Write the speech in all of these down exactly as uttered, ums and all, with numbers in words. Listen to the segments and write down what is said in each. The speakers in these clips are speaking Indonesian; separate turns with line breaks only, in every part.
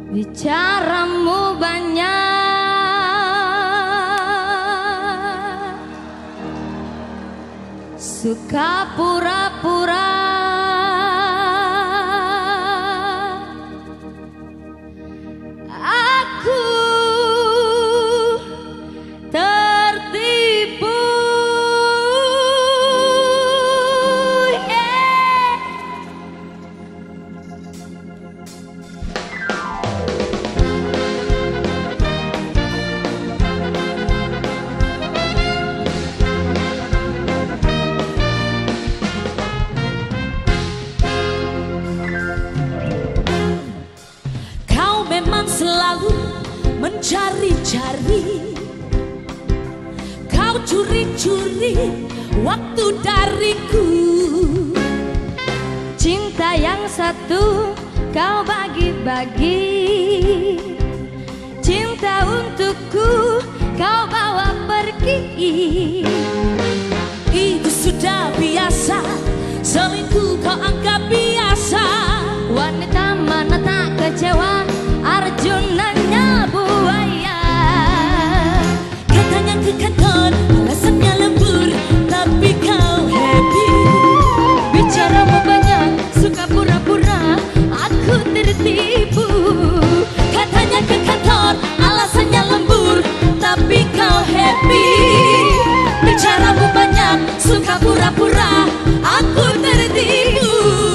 Bicaramu banyak, suka pura-pura. Aku tertipu. Selalu mencari-cari, kau curi-curi waktu dariku. Cinta yang satu kau bagi-bagi, cinta untukku kau bawa pergi. Itu sudah biasa, selingkuh kau anggap biasa. Wanita mana tak kecewa, Arjunanya buaya. Katanya ke kantor, alasannya lembur, tapi kau happy. Bicaramu banyak, suka pura-pura, aku tertipu. Katanya ke kantor, alasannya lembur, tapi kau happy. Bicaramu banyak, suka pura-pura, aku tertipu.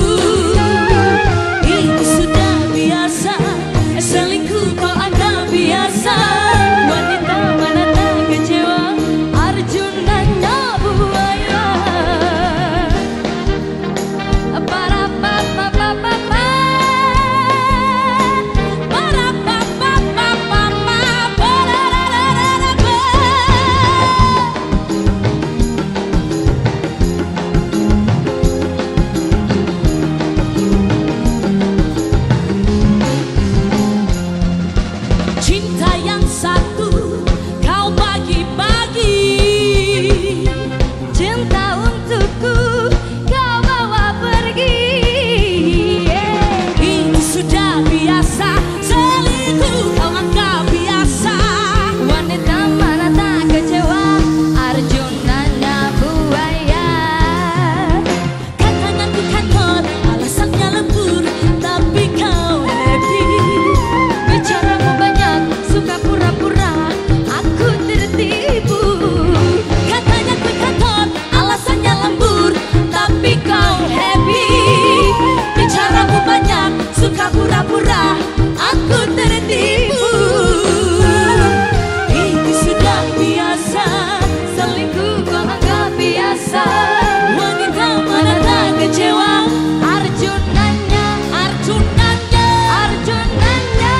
Itu sudah biasa, selingkuh kau anggap biasa. Wanita mana tak kecewa, Arjunanya buaya. Para pa pa pa pa pa, para pa pa pa pa pa, para ra ra ra ra pa. Cinta yang satu kau bagi-bagi, cinta untukku kau bawa pergi. Itu sudah biasa, selingkuh kau anggap biasa. Wanita mana tak kecewa, Arjunanya buaya. Katanya ke kantor, alasannya lembur, tapi kau happy. Bicaramu banyak, suka pura-pura, aku tertipu. Katanya ke kantor, alasannya lembur, tapi kau happy. Bicaramu banyak, suka pura-pura, aku tertipu. Itu sudah biasa, selingkuh kau anggap biasa. Wanita mana tak kecewa, Arjunanya, Arjunanya, Arjunanya.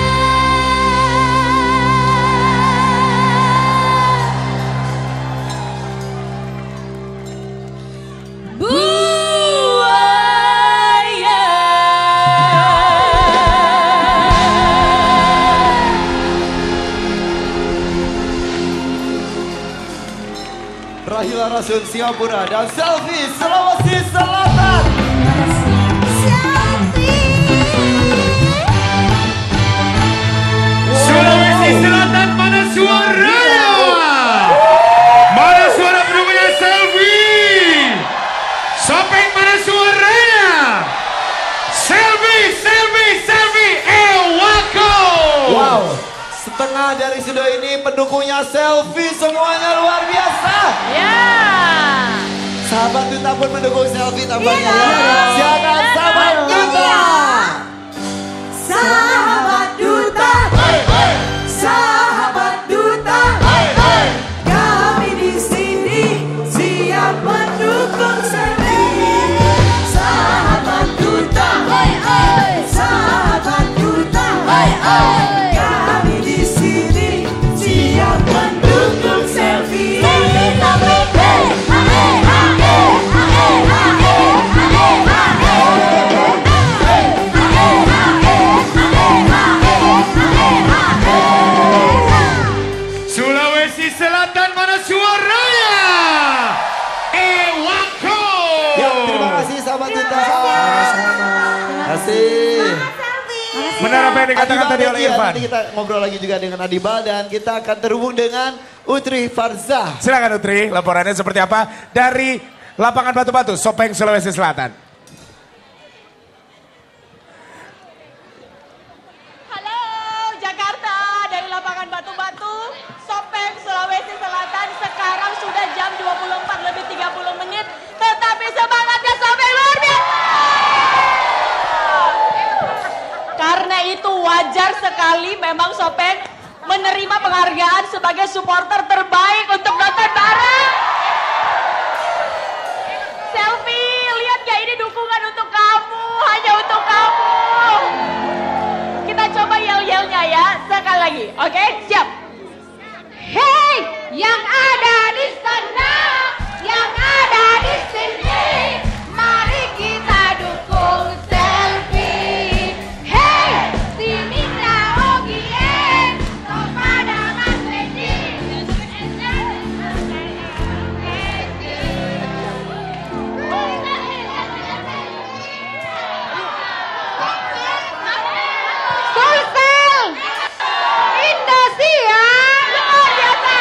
Buaya.
Rahila Rasul Singapura dan Selfie Sulawesi Selatan.
Sulawesi Selatan, mana suaranya? Mana suara pendukungnya Selfie? Sopeng, mana suaranya? Selfie, Selfie, Selfie, Ewako.
Wow, setengah dari studio ini pendukungnya Selfie, semuanya luar biasa.
Ya.
Sahabat Duta pun mendukung Selfie tampaknya.
Iya.
Silakan sahabat Duta.
Sahabat Duta, sahabat Duta, kami di sini siap mendukung Selfie. Sahabat Duta, sahabat Duta, kami di sini siap mendukung Selfie.
kasih.
Benar apa yang dikatakan
Adibal
tadi
dan
oleh
Tia.
Irfan.
Nanti kita ngobrol lagi juga dengan Adibal dan kita akan terhubung dengan Utri Farzah.
Silakan Utri, laporannya seperti apa dari lapangan Batu-Batu, Sopeng, Sulawesi Selatan.
Halo Jakarta dari lapangan Batu-Batu, Sopeng, Sulawesi Selatan. Sekarang sudah jam dua puluh empat lebih tiga puluh menit. Tetapi semangatnya Sopeng luar biasa. Karena itu wajar sekali memang Sopeng menerima penghargaan sebagai supporter terbaik untuk nonton bareng. Selfie, lihat gak ini dukungan untuk kamu, hanya untuk kamu. Kita coba yel-yelnya ya, sekali lagi. Oke, siap. Hey, yang ada di sana, yang ada di sini, mari kita dukung Selfie. Hey, sini Naogien, kepada Mas Ledi. Sulsel, Indosiar, luar biasa.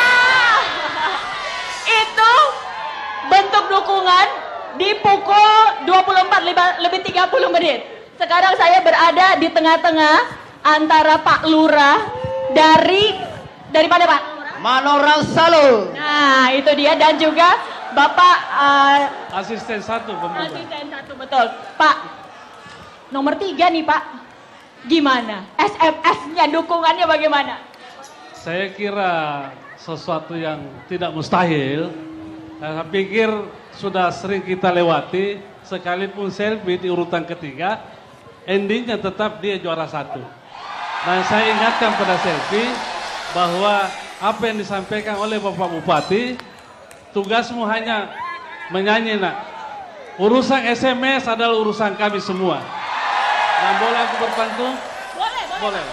Itu bentuk dukungan di pukul dua puluh empat lebih tiga puluh menit. Sekarang saya berada di tengah-tengah antara Pak Lurah dari dari mana Pak?
Manora Salo.
Nah itu dia dan juga Bapak uh,
Asisten satu pemuda.
asisten satu betul. Pak nomor tiga nih Pak, gimana? S M S-nya dukungannya bagaimana?
Saya kira sesuatu yang tidak mustahil. Saya pikir sudah sering kita lewati, sekalipun Selfie di urutan ketiga, endingnya tetap dia juara satu. Dan saya ingatkan pada Selfie bahwa apa yang disampaikan oleh Bapak Bupati, tugasmu hanya menyanyi nak. Urusan S M S adalah urusan kami semua. Dan boleh aku berbantu?
Boleh, boleh.
Boleh.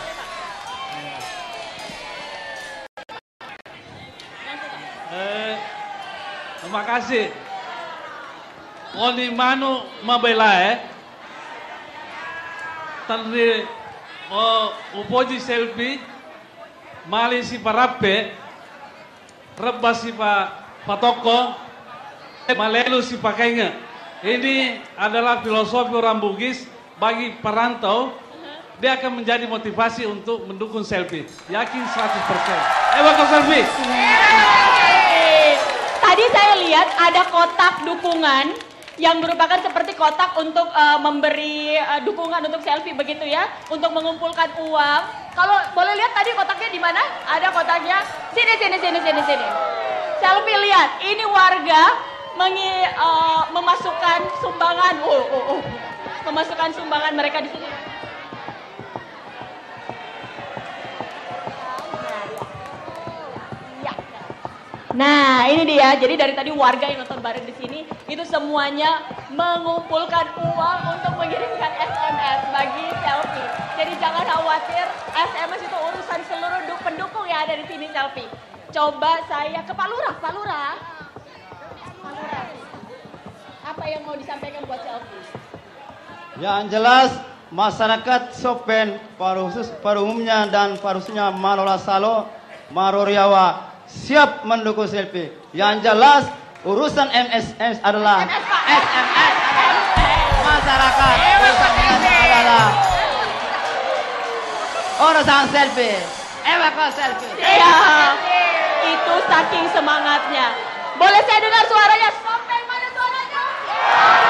Eh, terima kasih. Oni manu mabela eh. Tandri oh upoji Selfie mali si parape rebas si pa patoko malelu si pakainya. Ini adalah filosofi orang Bugis bagi perantau. Dia akan menjadi motivasi untuk mendukung Selfie. Yakin seratus persen. Eh bakal Selfie.
Tadi saya lihat ada kotak dukungan yang merupakan seperti kotak untuk uh, memberi uh, dukungan untuk Selfie begitu ya, untuk mengumpulkan uang. Kalau boleh lihat tadi kotaknya di mana? Ada kotaknya. Sini sini sini sini sini. Selfie lihat, ini warga mengi, uh, memasukkan sumbangan. Oh, oh, oh. Memasukkan sumbangan mereka di sini. Nah, ini dia. Jadi dari tadi warga yang nonton bareng di sini itu semuanya mengumpulkan uang untuk mengirimkan S M S bagi Selfie. Jadi jangan khawatir, S M S itu urusan seluruh pendukung yang ada di sini Selfie. Coba saya ke Pak Lurah, Pak Lurah. Pak Lurah. Apa yang mau disampaikan buat Selfie?
Yang jelas masyarakat Sopen, pada khusus pada umumnya dan pada khususnya Manora Salo, Maroriawa siap mendukung Selfie. Yang jelas urusan M S S adalah S M S masyarakat. Urusan M S S adalah urusan Selfie. Ewek Selfie.
Iya, itu saking semangatnya. Boleh saya dengar suaranya? Sampai mana suaranya?